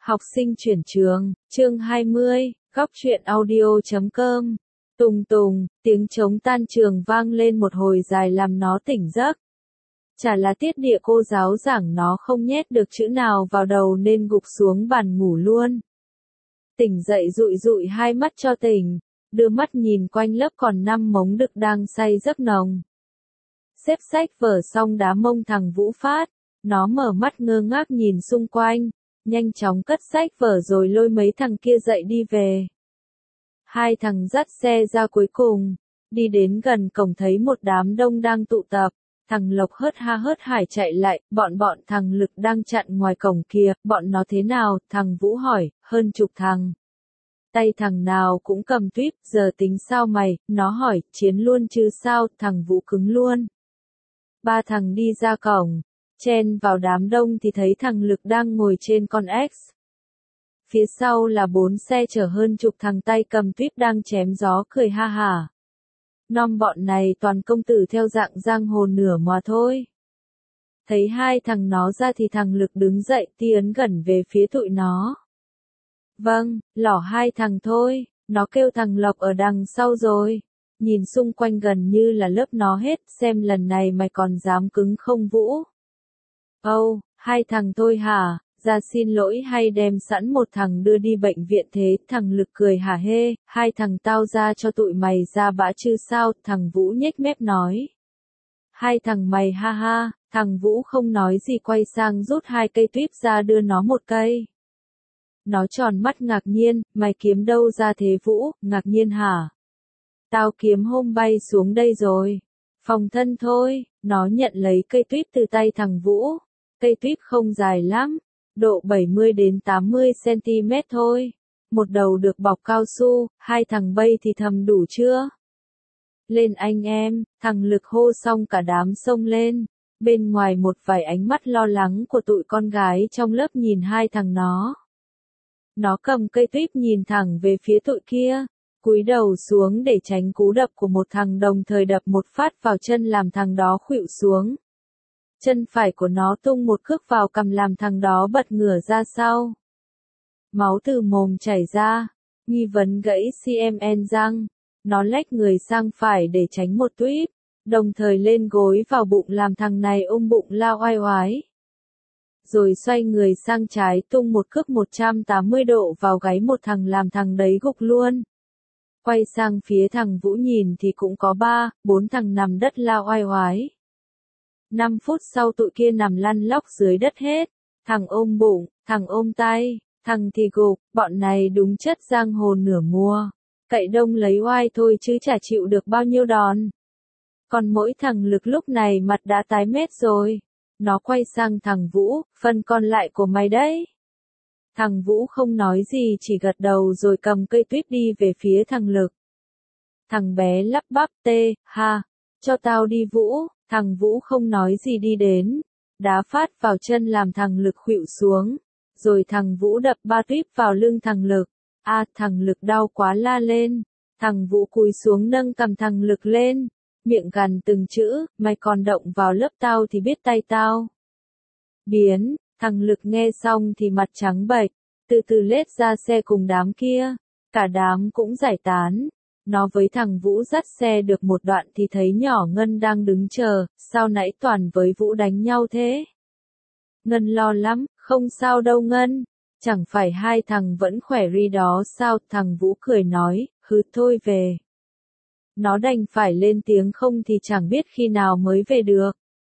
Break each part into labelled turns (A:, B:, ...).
A: Học sinh chuyển trường, chương 20, góc truyện audio.com. Tùng tùng, tiếng trống tan trường vang lên một hồi dài làm nó tỉnh giấc. Chả là tiết địa cô giáo giảng nó không nhét được chữ nào vào đầu nên gục xuống bàn ngủ luôn. Tỉnh dậy dụi dụi hai mắt cho tỉnh, đưa mắt nhìn quanh lớp còn 5 mống đực đang say giấc nồng. Xếp sách vở xong đá mông thằng Vũ Phát, nó mở mắt ngơ ngác nhìn xung quanh, nhanh chóng cất sách vở rồi lôi mấy thằng kia dậy đi về. Hai thằng dắt xe ra cuối cùng, đi đến gần cổng thấy một đám đông đang tụ tập, thằng Lộc hớt ha hớt hải chạy lại, bọn thằng Lực đang chặn ngoài cổng kìa, bọn nó thế nào, thằng Vũ hỏi, hơn chục thằng. Tay thằng nào cũng cầm tuyếp, giờ tính sao mày, nó hỏi, chiến luôn chứ sao, thằng Vũ cứng luôn. Ba thằng đi ra cổng, chen vào đám đông thì thấy thằng Lực đang ngồi trên con X. Phía sau là 4 xe chở hơn chục thằng tay cầm tuyếp đang chém gió cười ha hả. Nom bọn này toàn công tử theo dạng giang hồ nửa mà thôi. Thấy hai thằng nó ra thì thằng Lực đứng dậy tiến gần về phía tụi nó. Vâng, lỏ hai thằng thôi, nó kêu thằng Lộc ở đằng sau rồi. Nhìn xung quanh gần như là lớp nó hết, xem lần này mày còn dám cứng không Vũ? Hai thằng thôi hả, ra xin lỗi hay đem sẵn một thằng đưa đi bệnh viện thế, thằng Lực cười hả hê, hai thằng tao ra cho tụi mày ra bã chứ sao, thằng Vũ nhếch mép nói. Hai thằng mày ha ha, thằng Vũ không nói gì quay sang rút 2 cây tuyếp ra đưa nó một cây. Nó tròn mắt ngạc nhiên, mày kiếm đâu ra thế Vũ, ngạc nhiên hả? Tao kiếm hôm bay xuống đây rồi. Phòng thân thôi, nó nhận lấy cây tuyếp từ tay thằng Vũ. Cây tuyếp không dài lắm, độ 70 đến 80 cm thôi. Một đầu được bọc cao su, hai thằng bay thì thầm đủ chưa? Lên anh em, thằng Lực hô xong cả đám xông lên. Bên ngoài một vài ánh mắt lo lắng của tụi con gái trong lớp nhìn hai thằng nó. Nó cầm cây tuyếp nhìn thẳng về phía tụi kia, cúi đầu xuống để tránh cú đập của một thằng đồng thời đập một phát vào chân làm thằng đó khuỵu xuống. Chân phải của nó tung một cước vào cằm làm thằng đó bật ngửa ra sau. Máu từ mồm chảy ra, nghi vấn gãy CMN răng. Nó lách người sang phải để tránh một tuyếp, đồng thời lên gối vào bụng làm thằng này ôm bụng lao oai oái. Rồi xoay người sang trái tung một cước 180 độ vào gáy một thằng làm thằng đấy gục luôn. Quay sang phía thằng Vũ nhìn thì cũng có 3-4 thằng nằm đất lao oai oái. 5 phút sau tụi kia nằm lăn lóc dưới đất hết, thằng ôm bụng, thằng ôm tay, thằng thì gục, bọn này đúng chất giang hồ nửa mùa. Cậy đông lấy oai thôi chứ chả chịu được bao nhiêu đòn. Còn mỗi thằng Lực lúc này mặt đã tái mét rồi. Nó quay sang thằng Vũ, phần còn lại của mày đấy. Thằng Vũ không nói gì chỉ gật đầu rồi cầm cây tuyếp đi về phía thằng Lực. Thằng bé lắp bắp ha, cho tao đi Vũ, thằng Vũ không nói gì đi đến. Đá phát vào chân làm thằng Lực khuỵu xuống. Rồi thằng Vũ đập 3 tuyếp vào lưng thằng Lực. Thằng Lực đau quá la lên. Thằng Vũ cúi xuống nâng cầm thằng Lực lên. Miệng gằn từng chữ, mày còn động vào lớp tao thì biết tay tao. Biến, thằng Lực nghe xong thì mặt trắng bệch, từ từ lết ra xe cùng đám kia. Cả đám cũng giải tán. Nó với thằng Vũ dắt xe được một đoạn thì thấy nhỏ Ngân đang đứng chờ, sao nãy Toàn với Vũ đánh nhau thế? Ngân lo lắm, không sao đâu Ngân. Chẳng phải hai thằng vẫn khỏe ri đó sao, thằng Vũ cười nói, hứ thôi về. Nó đành phải lên tiếng không thì chẳng biết khi nào mới về được.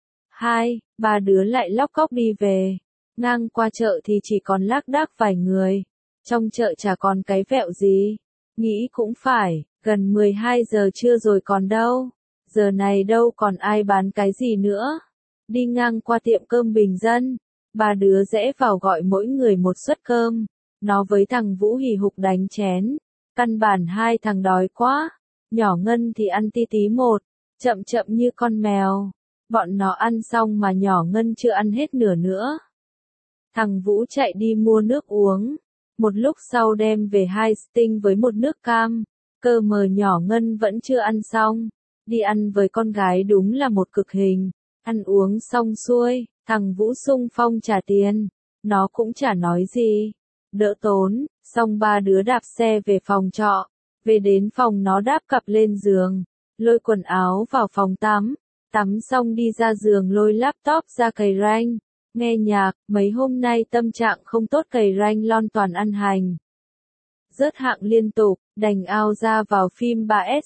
A: 2-3 đứa lại lóc cóc đi về. Ngang qua chợ thì chỉ còn lác đác vài người. Trong chợ chả còn cái vẹo gì. Nghĩ cũng phải, gần 12 giờ trưa rồi còn đâu. Giờ này đâu còn ai bán cái gì nữa. Đi ngang qua tiệm cơm bình dân. 3 đứa rẽ vào gọi mỗi người một suất cơm. Nó với thằng Vũ hì hục đánh chén. Căn bản hai thằng đói quá. Nhỏ Ngân thì ăn tí tí một, chậm chậm như con mèo. Bọn nó ăn xong mà nhỏ Ngân chưa ăn hết nửa nữa. Thằng Vũ chạy đi mua nước uống. Một lúc sau đem về 2 sting với một nước cam. Cơ mờ nhỏ Ngân vẫn chưa ăn xong. Đi ăn với con gái đúng là một cực hình. Ăn uống xong xuôi, thằng Vũ xung phong trả tiền. Nó cũng chả nói gì. đỡ tốn, xong ba đứa đạp xe về phòng trọ. Về đến phòng nó đáp cặp lên giường, lôi quần áo vào phòng tắm. Tắm xong đi ra giường lôi laptop ra cày ranh, nghe nhạc, mấy hôm nay tâm trạng không tốt cày ranh lon toàn ăn hành. Rớt hạng liên tục, đành ao ra vào phim 3S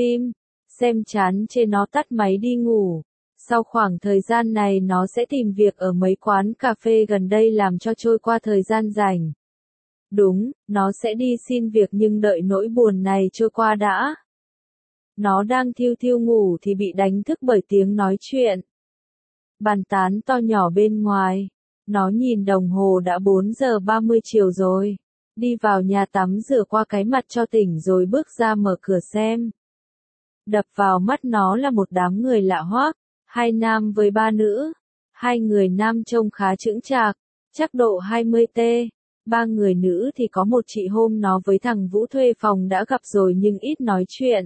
A: xem chán chê nó tắt máy đi ngủ. Sau khoảng thời gian này nó sẽ tìm việc ở mấy quán cà phê gần đây làm cho trôi qua thời gian rảnh. Đúng, nó sẽ đi xin việc nhưng đợi nỗi buồn này trôi qua đã. Nó đang thiu thiu ngủ thì bị đánh thức bởi tiếng nói chuyện. Bàn tán to nhỏ bên ngoài. Nó nhìn đồng hồ đã 4 giờ 30 chiều rồi. Đi vào nhà tắm rửa qua cái mặt cho tỉnh rồi bước ra mở cửa xem. Đập vào mắt nó là một đám người lạ hoắc, 2 nam với 3 nữ. 2 người nam trông khá chững chạc, chắc độ 20T. 3 người nữ thì có một chị hôm nó với thằng Vũ thuê phòng đã gặp rồi nhưng ít nói chuyện.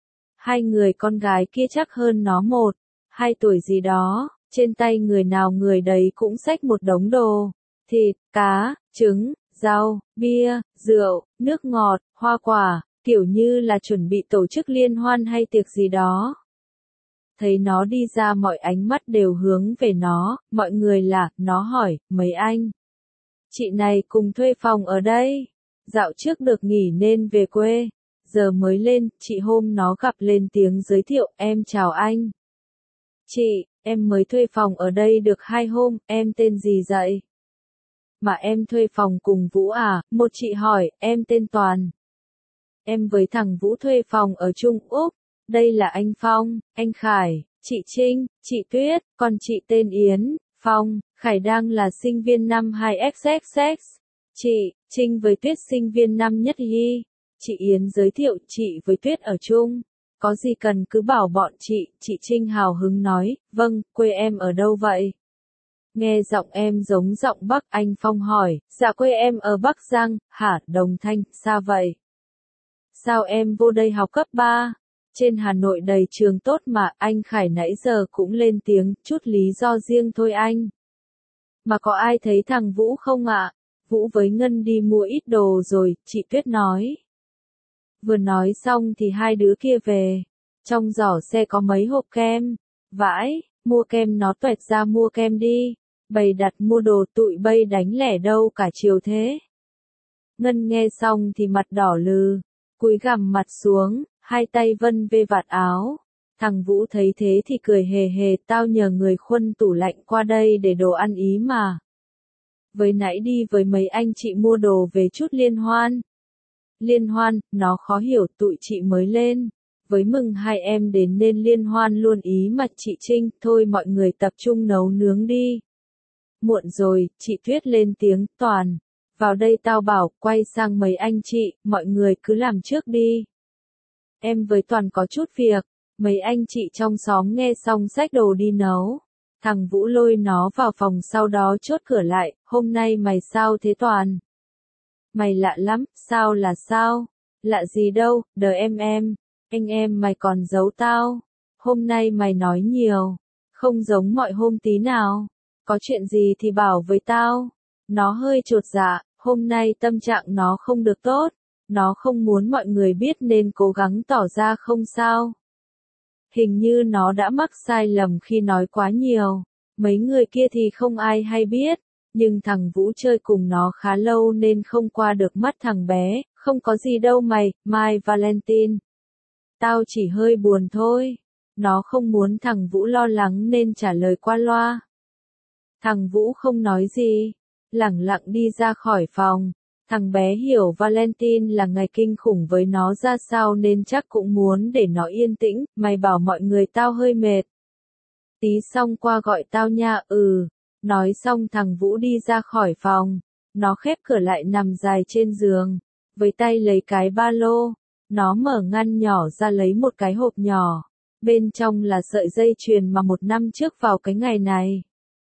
A: 2 người con gái kia chắc hơn nó 1-2 tuổi gì đó, trên tay người nào người đấy cũng xách một đống đồ. Thịt, cá, trứng, rau, bia, rượu, nước ngọt, hoa quả, kiểu như là chuẩn bị tổ chức liên hoan hay tiệc gì đó. Thấy nó đi ra mọi ánh mắt đều hướng về nó, mọi người là, nó hỏi, mấy anh? Chị này cùng thuê phòng ở đây. Dạo trước được nghỉ nên về quê. Giờ mới lên, chị hôm nó gặp lên tiếng giới thiệu, em chào anh. Chị, em mới thuê phòng ở đây được 2 hôm, em tên gì vậy? Mà em thuê phòng cùng Vũ à? Một chị hỏi, em tên Toàn. Em với thằng Vũ thuê phòng ở Trung Úc. Đây là anh Phong, anh Khải, chị Trinh, chị Tuyết, còn chị tên Yến. Phong, Khải đang là sinh viên năm 2XXX. Chị, Trinh với Tuyết sinh viên năm nhất Y. Chị Yến giới thiệu chị với Tuyết ở chung. Có gì cần cứ bảo bọn chị Trinh hào hứng nói, vâng, quê em ở đâu vậy? Nghe giọng em giống giọng Bắc, anh Phong hỏi, dạ quê em ở Bắc Giang, hả, Đồng Thanh, sao vậy? Sao em vô đây học cấp 3? Trên Hà Nội đầy trường tốt mà, anh Khải nãy giờ cũng lên tiếng, chút lý do riêng thôi anh. Mà có ai thấy thằng Vũ không ạ? Vũ với Ngân đi mua ít đồ rồi, chị Tuyết nói. Vừa nói xong thì 2 đứa kia về. Trong giỏ xe có mấy hộp kem. Vãi, mua kem nó tuẹt ra mua kem đi. Bày đặt mua đồ tụi bay đánh lẻ đâu cả chiều thế. Ngân nghe xong thì mặt đỏ lừ. Cúi gằm mặt xuống, 2 tay vân về vạt áo. Thằng Vũ thấy thế thì cười hề hề, tao nhờ người khuân tủ lạnh qua đây để đồ ăn ý mà. Với nãy đi với mấy anh chị mua đồ về chút liên hoan. Liên hoan, nó khó hiểu, tụi chị mới lên. Với mừng 2 em đến nên liên hoan luôn ý mà chị Trinh, thôi mọi người tập trung nấu nướng đi. Muộn rồi, chị Tuyết lên tiếng, Toàn. Vào đây tao bảo, quay sang mấy anh chị, mọi người cứ làm trước đi. Em với Toàn có chút việc, mấy anh chị trong xóm nghe xong xách đồ đi nấu. Thằng Vũ lôi nó vào phòng sau đó chốt cửa lại, hôm nay mày sao thế Toàn? Mày lạ lắm, sao là sao? Lạ gì đâu, đợi em, anh em mày còn giấu tao. Hôm nay mày nói nhiều, không giống mọi hôm tí nào. Có chuyện gì thì bảo với tao. Nó hơi chột dạ, hôm nay tâm trạng nó không được tốt. Nó không muốn mọi người biết nên cố gắng tỏ ra không sao. Hình như nó đã mắc sai lầm khi nói quá nhiều. Mấy người kia thì không ai hay biết. Nhưng thằng Vũ chơi cùng nó khá lâu nên không qua được mắt thằng bé. Không có gì đâu mày, My Valentine. Tao chỉ hơi buồn thôi. Nó không muốn thằng Vũ lo lắng nên trả lời qua loa. Thằng Vũ không nói gì. Lẳng lặng đi ra khỏi phòng. Thằng bé hiểu Valentine là ngày kinh khủng với nó ra sao nên chắc cũng muốn để nó yên tĩnh. Mày bảo mọi người tao hơi mệt. Tí xong qua gọi tao nha, Nói xong thằng Vũ đi ra khỏi phòng. Nó khép cửa lại nằm dài trên giường. Với tay lấy cái ba lô. Nó mở ngăn nhỏ ra lấy một cái hộp nhỏ. Bên trong là sợi dây chuyền mà 1 năm trước vào cái ngày này.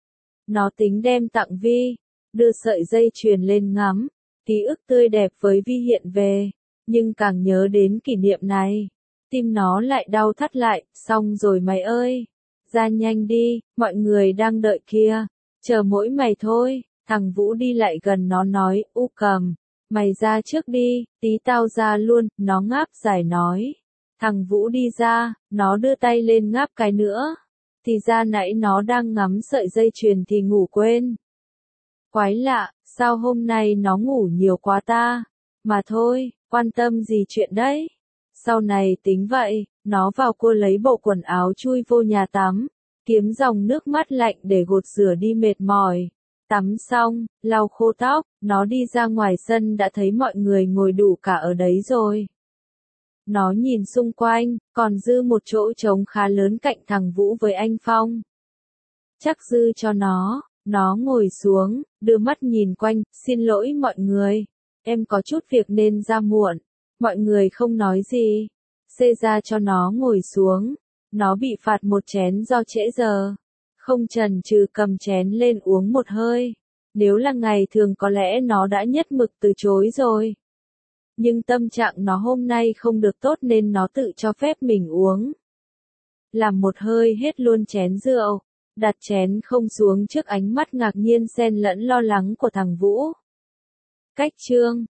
A: Nó tính đem tặng Vi. Đưa sợi dây chuyền lên ngắm. Ký ức tươi đẹp với Vi hiện về. Nhưng càng nhớ đến kỷ niệm này. Tim nó lại đau thắt lại. Xong rồi mày ơi. Ra nhanh đi, mọi người đang đợi kia. Chờ mỗi mày thôi. Thằng Vũ đi lại gần nó nói, U Cầm, mày ra trước đi, tí tao ra luôn, nó ngáp dài nói. Thằng Vũ đi ra, nó đưa tay lên ngáp cái nữa. Thì ra nãy nó đang ngắm sợi dây chuyền thì ngủ quên. Quái lạ, sao hôm nay nó ngủ nhiều quá ta? Mà thôi, quan tâm gì chuyện đấy? Sau này tính vậy, nó vào cua lấy bộ quần áo chui vô nhà tắm, kiếm dòng nước mát lạnh để gột rửa đi mệt mỏi. Tắm xong, lau khô tóc, nó đi ra ngoài sân đã thấy mọi người ngồi đủ cả ở đấy rồi. Nó nhìn xung quanh, còn dư một chỗ trống khá lớn cạnh thằng Vũ với anh Phong. Chắc dư cho nó ngồi xuống, đưa mắt nhìn quanh, xin lỗi mọi người, em có chút việc nên ra muộn. Mọi người không nói gì, xê ra cho nó ngồi xuống, nó bị phạt một chén do trễ giờ. Không chần chừ cầm chén lên uống một hơi, nếu là ngày thường có lẽ nó đã nhất mực từ chối rồi. Nhưng tâm trạng nó hôm nay không được tốt nên nó tự cho phép mình uống. Làm một hơi hết luôn chén rượu, đặt chén không xuống trước ánh mắt ngạc nhiên xen lẫn lo lắng của thằng Vũ. Cách chương